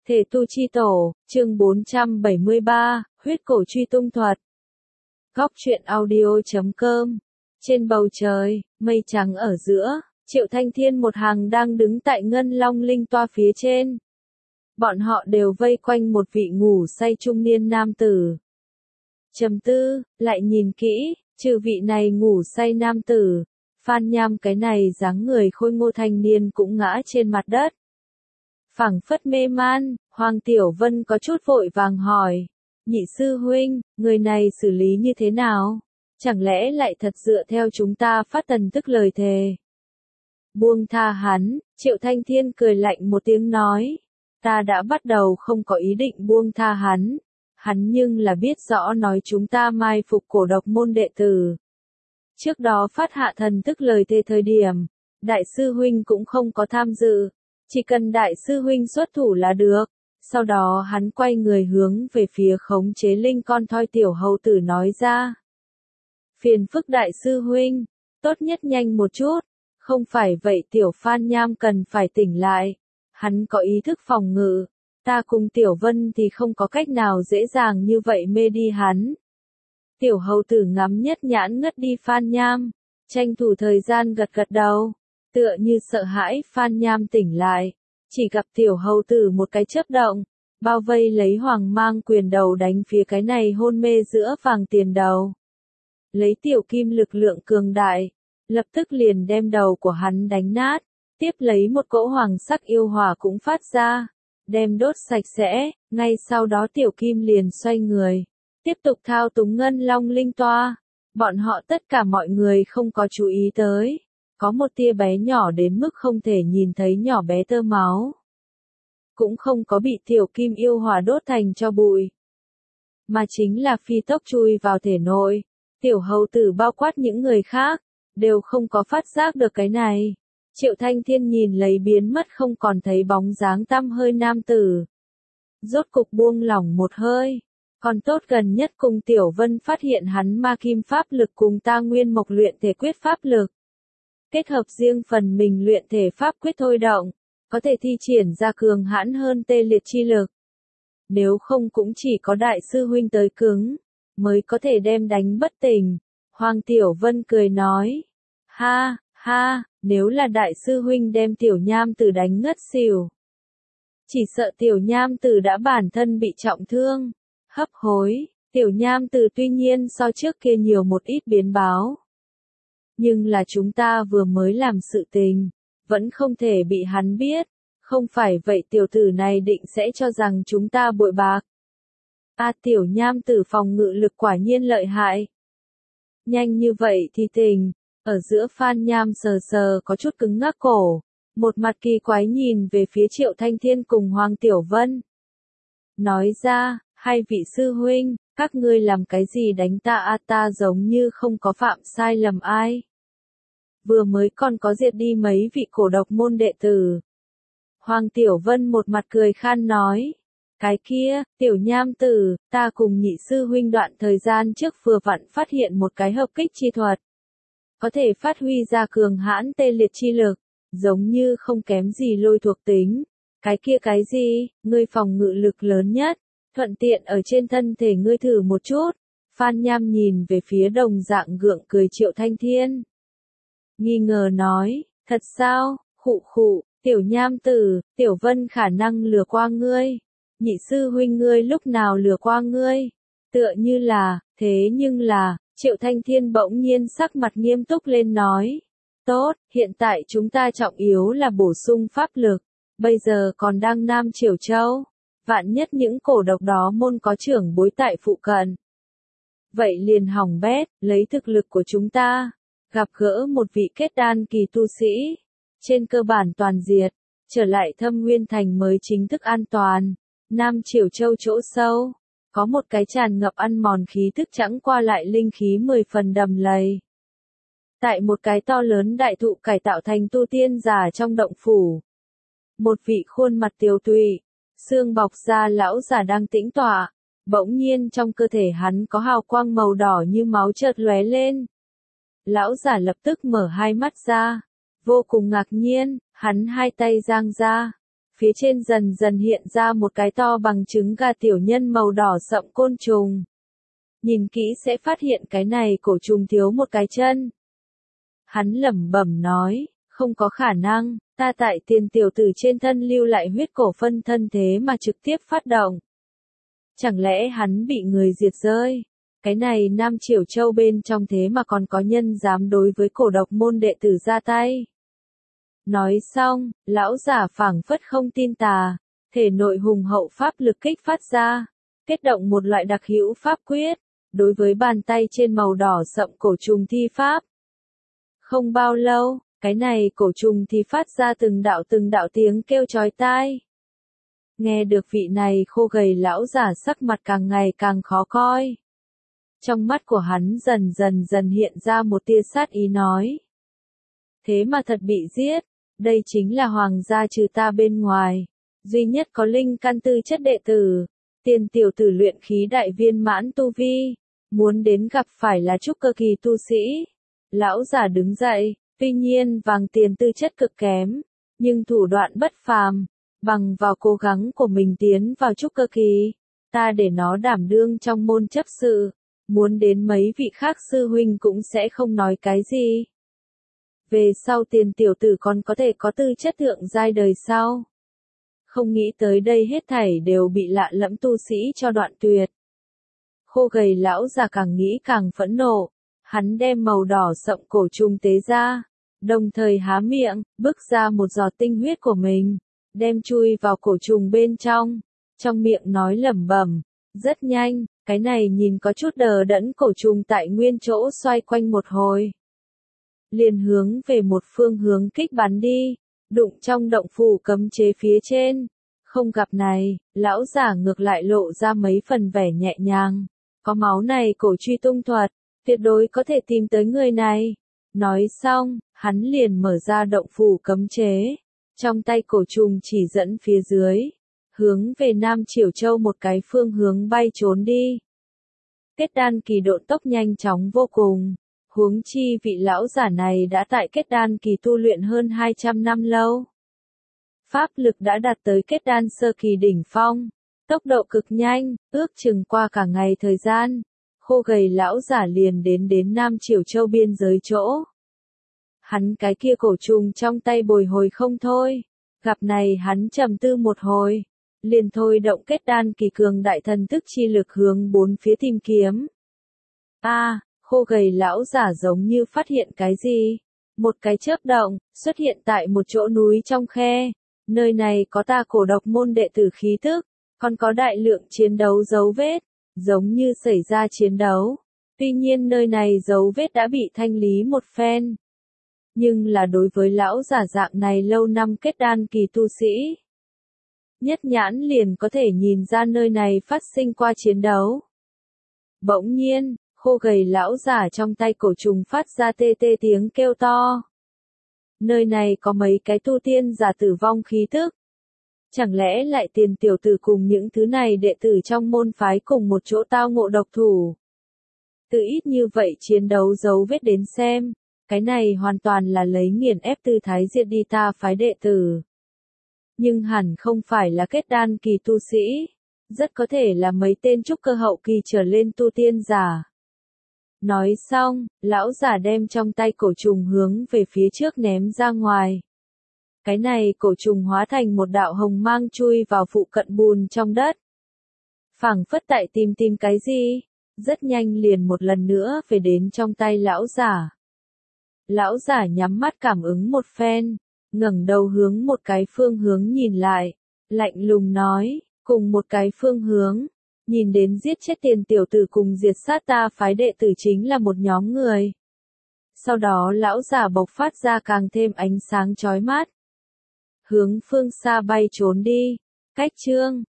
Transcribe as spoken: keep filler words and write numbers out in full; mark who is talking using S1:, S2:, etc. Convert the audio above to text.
S1: Thể tu chi tổ, chương bốn trăm bảy mươi ba, huyết cổ truy tung thuật. Góc truyện audio chấm com. Trên bầu trời, mây trắng ở giữa, Triệu Thanh Thiên một hàng đang đứng tại ngân long linh toa phía trên. Bọn họ đều vây quanh một vị ngủ say trung niên nam tử. Trầm tư, lại nhìn kỹ, trừ vị này ngủ say nam tử, Phan Nham cái này dáng người khôi ngô thanh niên cũng ngã trên mặt đất. Phảng phất mê man, Hoàng Tiểu Vân có chút vội vàng hỏi, nhị sư huynh, người này xử lý như thế nào? Chẳng lẽ lại thật dựa theo chúng ta phát tần tức lời thề? Buông tha hắn, Triệu Thanh Thiên cười lạnh một tiếng nói, ta đã bắt đầu không có ý định buông tha hắn, hắn nhưng là biết rõ nói chúng ta mai phục cổ độc môn đệ tử. Trước đó phát hạ thần tức lời thề thời điểm, đại sư huynh cũng không có tham dự. Chỉ cần đại sư huynh xuất thủ là được. Sau đó hắn quay người hướng về phía khống chế linh con thoi tiểu hầu tử nói ra. Phiền phức đại sư huynh, tốt nhất nhanh một chút. Không phải vậy tiểu Phan Nham cần phải tỉnh lại. Hắn có ý thức phòng ngự. Ta cùng tiểu Vân thì không có cách nào dễ dàng như vậy mê đi hắn. Tiểu hầu tử ngắm nhất nhãn ngất đi Phan Nham. Tranh thủ thời gian gật gật đầu. Tựa như sợ hãi Phan Nham tỉnh lại, chỉ gặp tiểu hầu tử một cái chớp động, bao vây lấy hoàng mang quyền đầu đánh phía cái này hôn mê giữa vàng tiền đầu. Lấy tiểu kim lực lượng cường đại, lập tức liền đem đầu của hắn đánh nát, tiếp lấy một cỗ hoàng sắc yêu hỏa cũng phát ra, đem đốt sạch sẽ, ngay sau đó tiểu kim liền xoay người, tiếp tục thao túng ngân long linh toa, bọn họ tất cả mọi người không có chú ý tới. Có một tia bé nhỏ đến mức không thể nhìn thấy nhỏ bé tơ máu. Cũng không có bị tiểu kim yêu hỏa đốt thành cho bụi. Mà chính là phi tốc chui vào thể nội. Tiểu hầu tử bao quát những người khác, đều không có phát giác được cái này. Triệu Thanh Thiên nhìn lấy biến mất không còn thấy bóng dáng tăm hơi nam tử. Rốt cục buông lỏng một hơi. Còn tốt gần nhất cùng Tiểu Vân phát hiện hắn ma kim pháp lực cùng ta nguyên mộc luyện thể quyết pháp lực. Kết hợp riêng phần mình luyện thể pháp quyết thôi động, có thể thi triển ra cường hãn hơn tê liệt chi lực. Nếu không cũng chỉ có đại sư huynh tới cứng, mới có thể đem đánh bất tỉnh. Hoàng Tiểu Vân cười nói, ha, ha, nếu là đại sư huynh đem tiểu nham tử đánh ngất xỉu. Chỉ sợ tiểu nham tử đã bản thân bị trọng thương, hấp hối, tiểu nham tử tuy nhiên so trước kia nhiều một ít biến báo. Nhưng là chúng ta vừa mới làm sự tình, vẫn không thể bị hắn biết, không phải vậy tiểu tử này định sẽ cho rằng chúng ta bội bạc. A tiểu nham tử phòng ngự lực quả nhiên lợi hại. Nhanh như vậy thì tình, ở giữa Phan Nham sờ sờ có chút cứng ngắc cổ, một mặt kỳ quái nhìn về phía Triệu Thanh Thiên cùng Hoàng Tiểu Vân. Nói ra, hai vị sư huynh, các ngươi làm cái gì đánh ta a ta giống như không có phạm sai lầm ai. Vừa mới còn có diệt đi mấy vị cổ độc môn đệ tử. Hoàng Tiểu Vân một mặt cười khan nói. Cái kia, tiểu nham tử, ta cùng nhị sư huynh đoạn thời gian trước vừa vặn phát hiện một cái hợp kích chi thuật. Có thể phát huy ra cường hãn tê liệt chi lực, giống như không kém gì lôi thuộc tính. Cái kia cái gì, ngươi phòng ngự lực lớn nhất. Thuận tiện ở trên thân thể ngươi thử một chút. Phan Nham nhìn về phía đồng dạng gượng cười Triệu Thanh Thiên. Nghi ngờ nói, thật sao, khụ khụ, tiểu nham tử, tiểu Vân khả năng lừa qua ngươi. Nhị sư huynh ngươi lúc nào lừa qua ngươi. Tựa như là, thế nhưng là, Triệu Thanh Thiên bỗng nhiên sắc mặt nghiêm túc lên nói. Tốt, hiện tại chúng ta trọng yếu là bổ sung pháp lực. Bây giờ còn đang Nam Triều Châu. Vạn nhất những cổ độc đó môn có trưởng bối tại phụ cận. Vậy liền hỏng bét, lấy thực lực của chúng ta, gặp gỡ một vị kết đan kỳ tu sĩ, trên cơ bản toàn diệt, trở lại Thâm Nguyên Thành mới chính thức an toàn. Nam Triều Châu chỗ sâu, có một cái tràn ngập ăn mòn khí tức trắng qua lại linh khí mười phần đầm lầy. Tại một cái to lớn đại thụ cải tạo thành tu tiên giả trong động phủ. Một vị khuôn mặt tiều tụy, xương bọc da lão giả đang tĩnh tọa, bỗng nhiên trong cơ thể hắn có hào quang màu đỏ như máu chợt lóe lên. Lão giả lập tức mở hai mắt ra, vô cùng ngạc nhiên, hắn hai tay giang ra, phía trên dần dần hiện ra một cái to bằng trứng gà tiểu nhân màu đỏ sậm côn trùng. Nhìn kỹ sẽ phát hiện cái này cổ trùng thiếu một cái chân. Hắn lẩm bẩm nói, không có khả năng, ta tại tiền tiểu tử trên thân lưu lại huyết cổ phân thân thế mà trực tiếp phát động. Chẳng lẽ hắn bị người diệt rơi? Cái này Nam Triều Châu bên trong thế mà còn có nhân dám đối với cổ độc môn đệ tử ra tay. Nói xong, lão giả phảng phất không tin tà, thể nội hùng hậu pháp lực kích phát ra, kết động một loại đặc hữu pháp quyết, đối với bàn tay trên màu đỏ sậm cổ trùng thi pháp. Không bao lâu, cái này cổ trùng thì phát ra từng đạo từng đạo tiếng kêu chói tai. Nghe được vị này khô gầy lão giả sắc mặt càng ngày càng khó coi. Trong mắt của hắn dần dần dần hiện ra một tia sát ý nói. Thế mà thật bị giết, đây chính là hoàng gia trừ ta bên ngoài, duy nhất có linh căn tư chất đệ tử, tiền tiểu tử luyện khí đại viên mãn tu vi, muốn đến gặp phải là trúc cơ kỳ tu sĩ. Lão giả đứng dậy, tuy nhiên vàng tiền tư chất cực kém, nhưng thủ đoạn bất phàm, bằng vào cố gắng của mình tiến vào trúc cơ kỳ, ta để nó đảm đương trong môn chấp sự, muốn đến mấy vị khác sư huynh cũng sẽ không nói cái gì. Về sau tiền tiểu tử còn có thể có tư chất thượng giai đời sau. Không nghĩ tới đây hết thảy đều bị lạ lẫm tu sĩ cho đoạn tuyệt. Khô gầy lão già càng nghĩ càng phẫn nộ, hắn đem màu đỏ sậm cổ trùng tế ra, đồng thời há miệng, bức ra một giọt tinh huyết của mình, đem chui vào cổ trùng bên trong, trong miệng nói lẩm bẩm, rất nhanh, cái này nhìn có chút đờ đẫn cổ trùng tại nguyên chỗ xoay quanh một hồi. Liền hướng về một phương hướng kích bắn đi, đụng trong động phủ cấm chế phía trên. Không gặp này, lão giả ngược lại lộ ra mấy phần vẻ nhẹ nhàng. Có máu này cổ truy tung thuật, tuyệt đối có thể tìm tới người này. Nói xong, hắn liền mở ra động phủ cấm chế. Trong tay cổ trùng chỉ dẫn phía dưới, hướng về Nam Triều Châu một cái phương hướng bay trốn đi. Kết đan kỳ độ tốc nhanh chóng vô cùng. Huống chi vị lão giả này đã tại kết đan kỳ tu luyện hơn hai trăm năm lâu. Pháp lực đã đạt tới kết đan sơ kỳ đỉnh phong, tốc độ cực nhanh, ước chừng qua cả ngày thời gian, khô gầy lão giả liền đến đến Nam Triều Châu biên giới chỗ. Hắn cái kia cổ trùng trong tay bồi hồi không thôi, gặp này hắn trầm tư một hồi, liền thôi động kết đan kỳ cường đại thần thức chi lực hướng bốn phía tìm kiếm. A, à, khô gầy lão giả giống như phát hiện cái gì, một cái chớp động, xuất hiện tại một chỗ núi trong khe, nơi này có ta cổ độc môn đệ tử khí tức, còn có đại lượng chiến đấu dấu vết, giống như xảy ra chiến đấu, tuy nhiên nơi này dấu vết đã bị thanh lý một phen. Nhưng là đối với lão giả dạng này lâu năm kết đan kỳ tu sĩ, nhất nhãn liền có thể nhìn ra nơi này phát sinh qua chiến đấu. Bỗng nhiên, khô gầy lão giả trong tay cổ trùng phát ra tê tê tiếng kêu to. Nơi này có mấy cái tu tiên giả tử vong khí tức. Chẳng lẽ lại tiền tiểu tử cùng những thứ này đệ tử trong môn phái cùng một chỗ tao ngộ độc thủ. Từ ít như vậy chiến đấu dấu vết đến xem, cái này hoàn toàn là lấy nghiền ép tư thái diệt đi ta phái đệ tử. Nhưng hẳn không phải là kết đan kỳ tu sĩ, rất có thể là mấy tên trúc cơ hậu kỳ trở lên tu tiên giả. Nói xong, lão giả đem trong tay cổ trùng hướng về phía trước ném ra ngoài. Cái này cổ trùng hóa thành một đạo hồng mang chui vào phụ cận bùn trong đất. Phảng phất tại tìm tìm cái gì, rất nhanh liền một lần nữa về đến trong tay lão giả. Lão giả nhắm mắt cảm ứng một phen, ngẩng đầu hướng một cái phương hướng nhìn lại, lạnh lùng nói, cùng một cái phương hướng. Nhìn đến giết chết tiền tiểu tử cùng diệt sát ta phái đệ tử chính là một nhóm người. Sau đó lão giả bộc phát ra càng thêm ánh sáng chói mắt. Hướng phương xa bay trốn đi. Cách chương